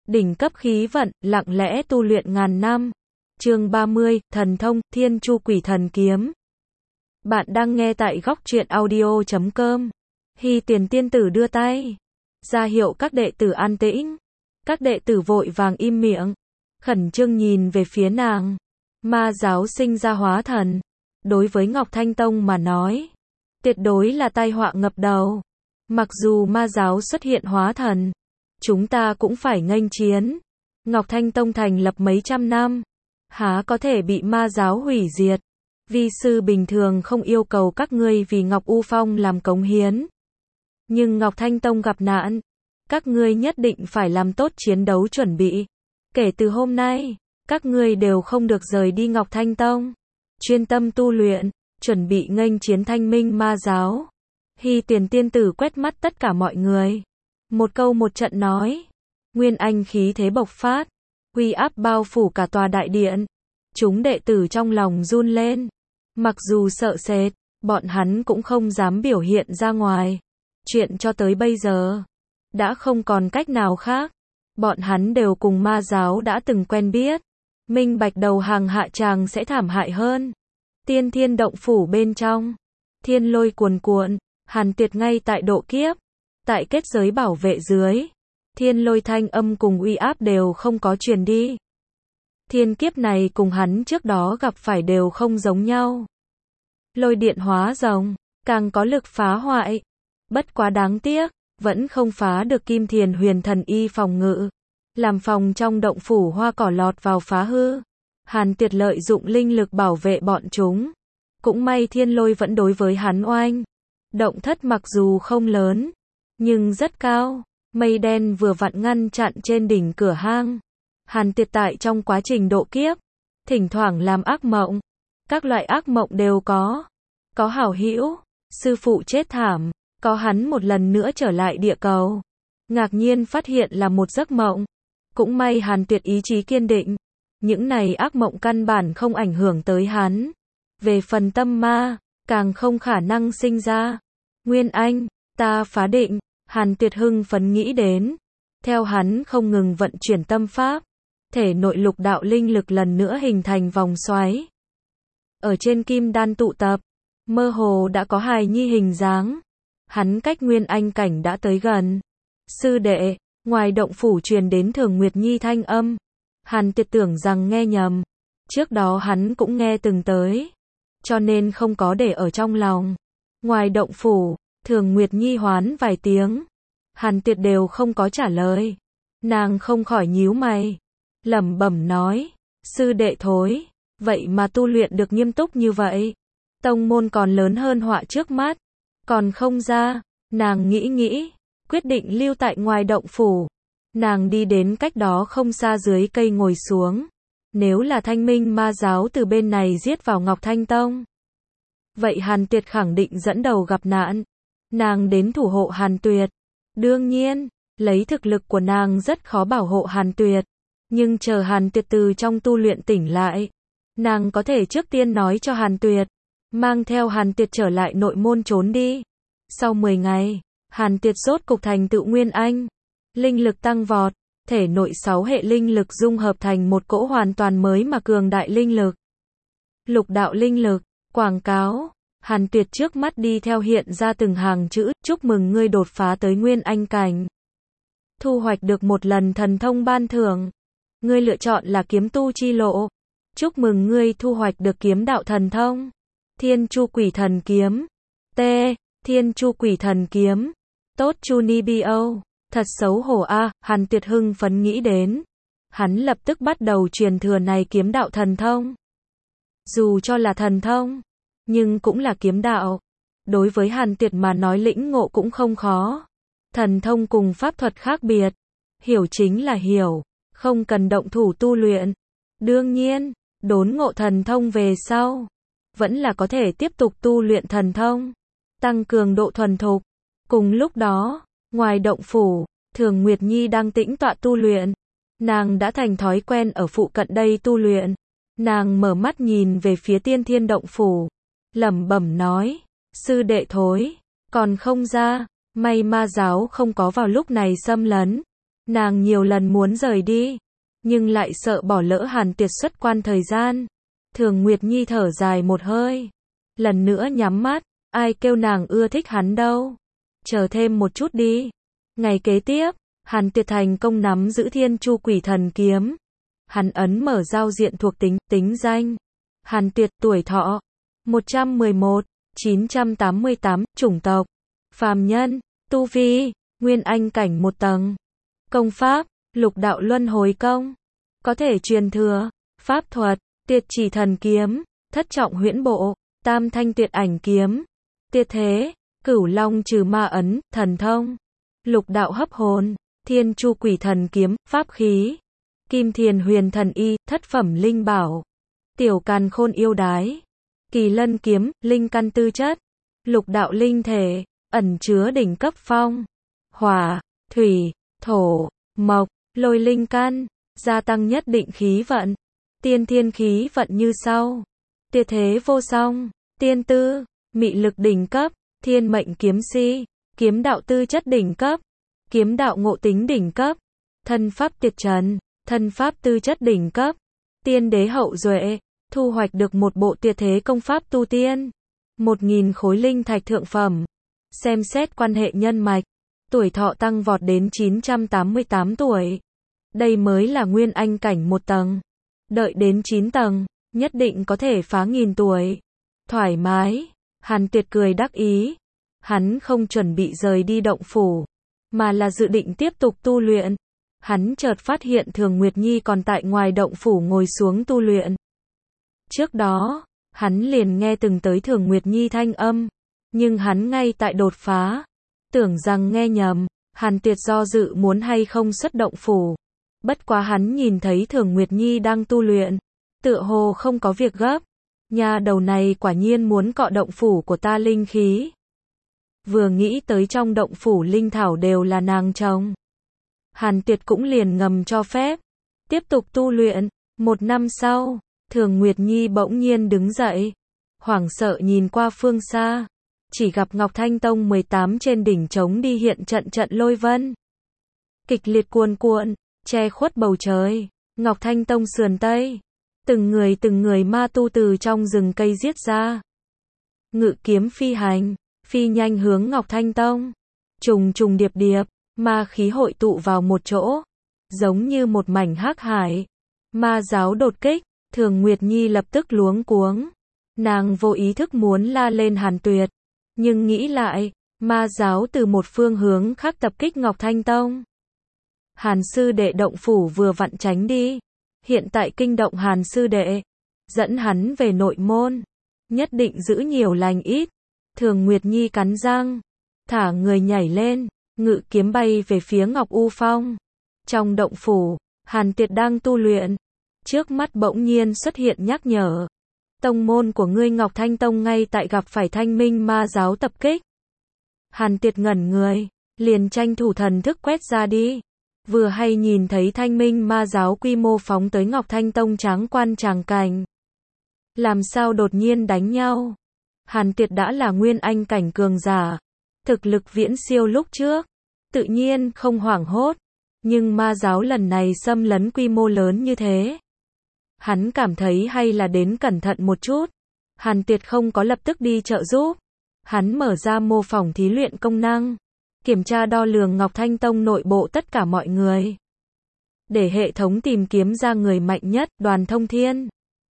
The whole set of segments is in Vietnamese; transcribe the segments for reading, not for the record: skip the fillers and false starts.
đỉnh cấp khí vận, lặng lẽ tu luyện ngàn năm. Chương 30, Thần thông, Thiên Chu Quỷ Thần Kiếm. Bạn đang nghe tại góc truyện audio.com. Hy Tiền tiên tử đưa tay ra hiệu các đệ tử an tĩnh. Các đệ tử vội vàng im miệng, khẩn trương nhìn về phía nàng. Ma giáo sinh ra hóa thần, đối với Ngọc Thanh Tông mà nói, tuyệt đối là tai họa ngập đầu. Mặc dù ma giáo xuất hiện hóa thần, chúng ta cũng phải nghênh chiến. Ngọc Thanh Tông thành lập mấy trăm năm, há có thể bị ma giáo hủy diệt. Vi sư bình thường không yêu cầu các ngươi vì Ngọc U Phong làm cống hiến. Nhưng Ngọc Thanh Tông gặp nạn, các ngươi nhất định phải làm tốt chiến đấu chuẩn bị. Kể từ hôm nay, các ngươi đều không được rời đi Ngọc Thanh Tông. Chuyên tâm tu luyện, chuẩn bị nghênh chiến thanh minh ma giáo. Hy Tiền tiên tử quét mắt tất cả mọi người. Một câu một trận nói. Nguyên anh khí thế bộc phát, uy áp bao phủ cả tòa đại điện. Chúng đệ tử trong lòng run lên. Mặc dù sợ sệt, bọn hắn cũng không dám biểu hiện ra ngoài. Chuyện cho tới bây giờ, đã không còn cách nào khác. Bọn hắn đều cùng ma giáo đã từng quen biết. Minh bạch đầu hàng hạ tràng sẽ thảm hại hơn. Tiên Thiên động phủ bên trong, thiên lôi cuồn cuộn, Hàn Tuyệt ngay tại độ kiếp. Tại kết giới bảo vệ dưới, thiên lôi thanh âm cùng uy áp đều không có truyền đi. Thiên kiếp này cùng hắn trước đó gặp phải đều không giống nhau. Lôi điện hóa rồng, càng có lực phá hoại. Bất quá đáng tiếc, vẫn không phá được Kim Thiền Huyền Thần Y phòng ngự. Làm phòng trong động phủ hoa cỏ lọt vào phá hư. Hàn Tuyệt lợi dụng linh lực bảo vệ bọn chúng. Cũng may thiên lôi vẫn đối với hắn oanh. Động thất mặc dù không lớn, nhưng rất cao. Mây đen vừa vặn ngăn chặn trên đỉnh cửa hang. Hàn Tuyệt tại trong quá trình độ kiếp, thỉnh thoảng làm ác mộng. Các loại ác mộng đều có. Có hảo hữu, sư phụ chết thảm, có hắn một lần nữa trở lại địa cầu. Ngạc nhiên phát hiện là một giấc mộng. Cũng may Hàn Tuyệt ý chí kiên định. Những này ác mộng căn bản không ảnh hưởng tới hắn. Về phần tâm ma, càng không khả năng sinh ra. Nguyên Anh, ta phá định, Hàn Tuyệt hưng phấn nghĩ đến. Theo hắn không ngừng vận chuyển tâm pháp, thể nội lục đạo linh lực lần nữa hình thành vòng xoáy. Ở trên kim đan tụ tập, mơ hồ đã có hài nhi hình dáng. Hắn cách Nguyên Anh cảnh đã tới gần. Sư đệ, ngoài động phủ truyền đến Thường Nguyệt Nhi thanh âm. Hàn Tuyệt tưởng rằng nghe nhầm. Trước đó hắn cũng nghe từng tới, cho nên không có để ở trong lòng. Ngoài động phủ, Thường Nguyệt Nhi hoán vài tiếng. Hàn Tuyệt đều không có trả lời. Nàng không khỏi nhíu mày, lẩm bẩm nói, sư đệ thối, vậy mà tu luyện được nghiêm túc như vậy. Tông môn còn lớn hơn họa trước mắt, còn không ra. Nàng nghĩ, quyết định lưu tại ngoài động phủ. Nàng đi đến cách đó không xa dưới cây ngồi xuống. Nếu là thanh minh ma giáo từ bên này giết vào Ngọc Thanh Tông, vậy Hàn Tuyệt khẳng định dẫn đầu gặp nạn. Nàng đến thủ hộ Hàn Tuyệt. Đương nhiên, lấy thực lực của nàng rất khó bảo hộ Hàn Tuyệt. Nhưng chờ Hàn Tuyệt từ trong tu luyện tỉnh lại, nàng có thể trước tiên nói cho Hàn Tuyệt, mang theo Hàn Tuyệt trở lại nội môn trốn đi. Sau 10 ngày, Hàn Tuyệt rốt cục thành tựu Nguyên Anh. Linh lực tăng vọt, thể nội 6 hệ linh lực dung hợp thành một cỗ hoàn toàn mới mà cường đại linh lực. Lục đạo linh lực, quảng cáo. Hàn Tuyệt trước mắt đi theo hiện ra từng hàng chữ, chúc mừng ngươi đột phá tới Nguyên Anh cảnh. Thu hoạch được một lần thần thông ban thưởng. Ngươi lựa chọn là kiếm tu chi lộ. Chúc mừng ngươi thu hoạch được kiếm đạo thần thông. Thiên Chu Quỷ Thần Kiếm. T. Thiên Chu Quỷ Thần Kiếm. Tốt Chu Ni Bio. Thật xấu hổ a, Hàn Tuyệt hưng phấn nghĩ đến. Hắn lập tức bắt đầu truyền thừa này kiếm đạo thần thông. Dù cho là thần thông, nhưng cũng là kiếm đạo. Đối với Hàn Tuyệt mà nói lĩnh ngộ cũng không khó. Thần thông cùng pháp thuật khác biệt. Hiểu chính là hiểu, không cần động thủ tu luyện. Đương nhiên, đốn ngộ thần thông về sau, vẫn là có thể tiếp tục tu luyện thần thông, tăng cường độ thuần thục. Cùng lúc đó, ngoài động phủ, Thường Nguyệt Nhi đang tĩnh tọa tu luyện. Nàng đã thành thói quen ở phụ cận đây tu luyện. Nàng mở mắt nhìn về phía Tiên Thiên động phủ, lẩm bẩm nói, sư đệ thối, còn không ra, may ma giáo không có vào lúc này xâm lấn. Nàng nhiều lần muốn rời đi, nhưng lại sợ bỏ lỡ Hàn Tuyệt xuất quan thời gian. Thường Nguyệt Nhi thở dài một hơi, lần nữa nhắm mắt, ai kêu nàng ưa thích hắn đâu. Chờ thêm một chút đi. Ngày kế tiếp, Hàn Tuyệt thành công nắm giữ Thiên Chu Quỷ Thần Kiếm. Hắn ấn mở giao diện thuộc tính, tính danh. Hàn Tuyệt, tuổi thọ 111, 988, chủng tộc phàm nhân, tu vi Nguyên Anh cảnh 1 tầng. Công pháp, Lục Đạo Luân Hồi Công. Có thể truyền thừa, pháp thuật, Tuyệt Chỉ Thần Kiếm, Thất Trọng Huyễn Bộ, Tam Thanh Tuyệt Ảnh Kiếm. Tuyệt thế, Cửu Long Trừ Ma Ấn, thần thông. Lục Đạo Hấp Hồn, Thiên Chu Quỷ Thần Kiếm, pháp khí. Kim Thiền Huyền Thần Y, thất phẩm linh bảo. Tiểu Càn Khôn Yêu Đái. Kỳ Lân Kiếm, linh căn tư chất. Lục đạo linh thể, ẩn chứa đỉnh cấp phong, hỏa, thủy, thổ, mộc, lôi linh căn, gia tăng nhất định khí vận. Tiên thiên khí vận như sau. Tuyệt thế vô song, tiên tư, mị lực đỉnh cấp, thiên mệnh kiếm si, kiếm đạo tư chất đỉnh cấp, kiếm đạo ngộ tính đỉnh cấp, thân pháp tuyệt trần, thân pháp tư chất đỉnh cấp, tiên đế hậu duệ, thu hoạch được một bộ tuyệt thế công pháp tu tiên, 1000 khối linh thạch thượng phẩm. Xem xét quan hệ nhân mạch, tuổi thọ tăng vọt đến 988 tuổi. Đây mới là Nguyên Anh cảnh 1 tầng. Đợi đến 9 tầng, nhất định có thể phá 1000 tuổi. Thoải mái, Hàn Tuyệt cười đắc ý. Hắn không chuẩn bị rời đi động phủ, mà là dự định tiếp tục tu luyện. Hắn chợt phát hiện Thường Nguyệt Nhi còn tại ngoài động phủ ngồi xuống tu luyện. Trước đó, hắn liền nghe từng tới Thường Nguyệt Nhi thanh âm, nhưng hắn ngay tại đột phá, tưởng rằng nghe nhầm. Hàn Tuyệt do dự muốn hay không xuất động phủ. Bất quá hắn nhìn thấy Thường Nguyệt Nhi đang tu luyện, tựa hồ không có việc gấp. Nhà đầu này quả nhiên muốn cọ động phủ của ta linh khí. Vừa nghĩ tới trong động phủ linh thảo đều là nàng trồng, Hàn Tuyệt cũng liền ngầm cho phép, tiếp tục tu luyện. 1 năm sau, Thường Nguyệt Nhi bỗng nhiên đứng dậy, hoảng sợ nhìn qua phương xa, chỉ gặp Ngọc Thanh Tông 18 trên đỉnh trống đi hiện trận trận lôi vân. Kịch liệt cuồn cuộn, che khuất bầu trời. Ngọc Thanh Tông sườn Tây, từng người ma tu từ trong rừng cây giết ra. Ngự kiếm phi hành, phi nhanh hướng Ngọc Thanh Tông. Trùng trùng điệp điệp, ma khí hội tụ vào một chỗ, giống như một mảnh hắc hải. Ma giáo đột kích, Thường Nguyệt Nhi lập tức luống cuống. Nàng vô ý thức muốn la lên Hàn Tuyệt, nhưng nghĩ lại, ma giáo từ một phương hướng khác tập kích Ngọc Thanh Tông. Hàn sư đệ động phủ vừa vặn tránh đi, hiện tại kinh động Hàn sư đệ, dẫn hắn về nội môn, nhất định giữ nhiều lành ít. Thường Nguyệt Nhi cắn răng, thả người nhảy lên, ngự kiếm bay về phía Ngọc U Phong. Trong động phủ, Hàn Tuyệt đang tu luyện, trước mắt bỗng nhiên xuất hiện nhắc nhở. Tông môn của ngươi Ngọc Thanh Tông ngay tại gặp phải Thanh Minh ma giáo tập kích. Hàn Tuyệt ngẩn người, liền tranh thủ thần thức quét ra đi. Vừa hay nhìn thấy Thanh Minh ma giáo quy mô phóng tới Ngọc Thanh Tông tráng quan tràng cảnh. Làm sao đột nhiên đánh nhau? Hàn Tuyệt đã là Nguyên Anh cảnh cường giả, thực lực viễn siêu lúc trước, tự nhiên không hoảng hốt. Nhưng ma giáo lần này xâm lấn quy mô lớn như thế, hắn cảm thấy hay là đến cẩn thận một chút. Hàn Tuyệt không có lập tức đi trợ giúp. Hắn mở ra mô phỏng thí luyện công năng, kiểm tra đo lường Ngọc Thanh Tông nội bộ tất cả mọi người, để hệ thống tìm kiếm ra người mạnh nhất. Đoàn Thông Thiên,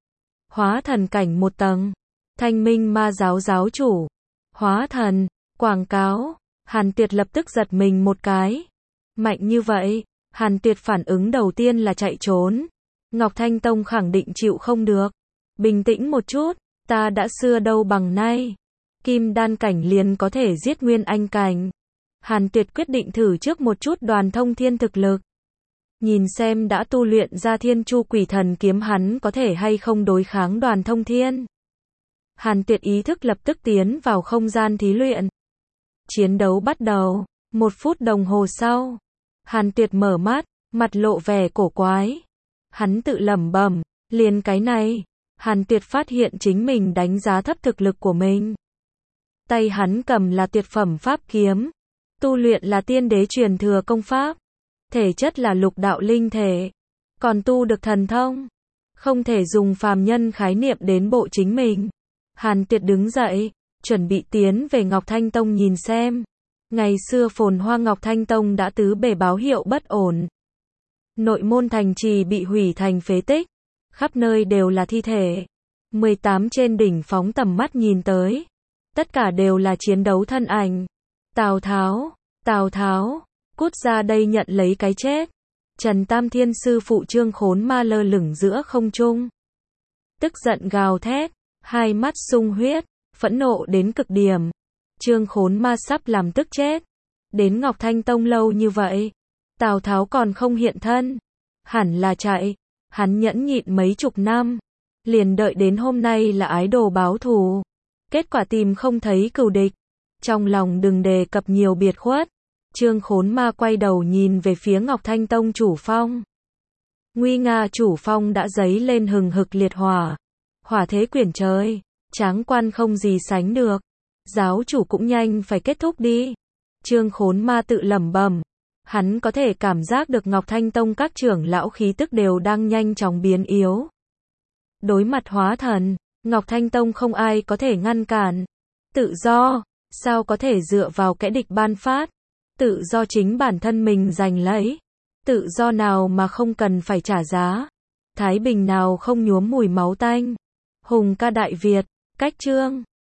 hóa thần cảnh 1 tầng, Thanh Minh ma giáo giáo chủ, hóa thần, quảng cáo. Hàn Tuyệt lập tức giật mình một cái. Mạnh như vậy, Hàn Tuyệt phản ứng đầu tiên là chạy trốn. Ngọc Thanh Tông khẳng định chịu không được. Bình tĩnh một chút, ta đã xưa đâu bằng nay. Kim đan cảnh liền có thể giết Nguyên Anh cảnh. Hàn Tuyệt quyết định thử trước một chút Đoàn Thông Thiên thực lực. Nhìn xem đã tu luyện ra Thiên Chu Quỷ Thần Kiếm hắn có thể hay không đối kháng Đoàn Thông Thiên. Hàn Tuyệt ý thức lập tức tiến vào không gian thí luyện. Chiến đấu bắt đầu. 1 phút đồng hồ sau, Hàn Tuyệt mở mắt, mặt lộ vẻ cổ quái. Hắn tự lẩm bẩm, liền cái này. Hàn Tuyệt phát hiện chính mình đánh giá thấp thực lực của mình. Tay hắn cầm là tuyệt phẩm pháp kiếm, tu luyện là tiên đế truyền thừa công pháp. thể chất là lục đạo linh thể, còn tu được thần thông, không thể dùng phàm nhân khái niệm đến bộ chính mình. Hàn Tuyệt đứng dậy, chuẩn bị tiến về Ngọc Thanh Tông nhìn xem. Ngày xưa phồn hoa Ngọc Thanh Tông đã tứ bề báo hiệu bất ổn. Nội môn thành trì bị hủy thành phế tích, khắp nơi đều là thi thể. 18 trên đỉnh phóng tầm mắt nhìn tới, tất cả đều là chiến đấu thân ảnh. Tào Tháo, cút ra đây nhận lấy cái chết. Trần Tam Thiên sư phụ Trương Khốn Ma lơ lửng giữa không trung, tức giận gào thét, hai mắt sung huyết, phẫn nộ đến cực điểm. Trương Khốn Ma sắp làm tức chết. Đến Ngọc Thanh Tông lâu như vậy, Tào Tháo còn không hiện thân, hẳn là chạy. Hắn nhẫn nhịn mấy chục năm, liền đợi đến hôm nay là ái đồ báo thù. Kết quả tìm không thấy cừu địch, trong lòng đừng đề cập nhiều biệt khuất. Trương Khốn Ma quay đầu nhìn về phía Ngọc Thanh Tông chủ phong. Nguy nga chủ phong đã dấy lên hừng hực liệt hỏa, hỏa thế quyển trời, tráng quan không gì sánh được. Giáo chủ cũng nhanh phải kết thúc đi. Trương Khốn Ma tự lẩm bẩm, hắn có thể cảm giác được Ngọc Thanh Tông các trưởng lão khí tức đều đang nhanh chóng biến yếu. Đối mặt hóa thần, Ngọc Thanh Tông không ai có thể ngăn cản. Tự do, sao có thể dựa vào kẻ địch ban phát? Tự do chính bản thân mình giành lấy. Tự do nào mà không cần phải trả giá? Thái bình nào không nhuốm mùi máu tanh? Hùng ca Đại Việt, cách chương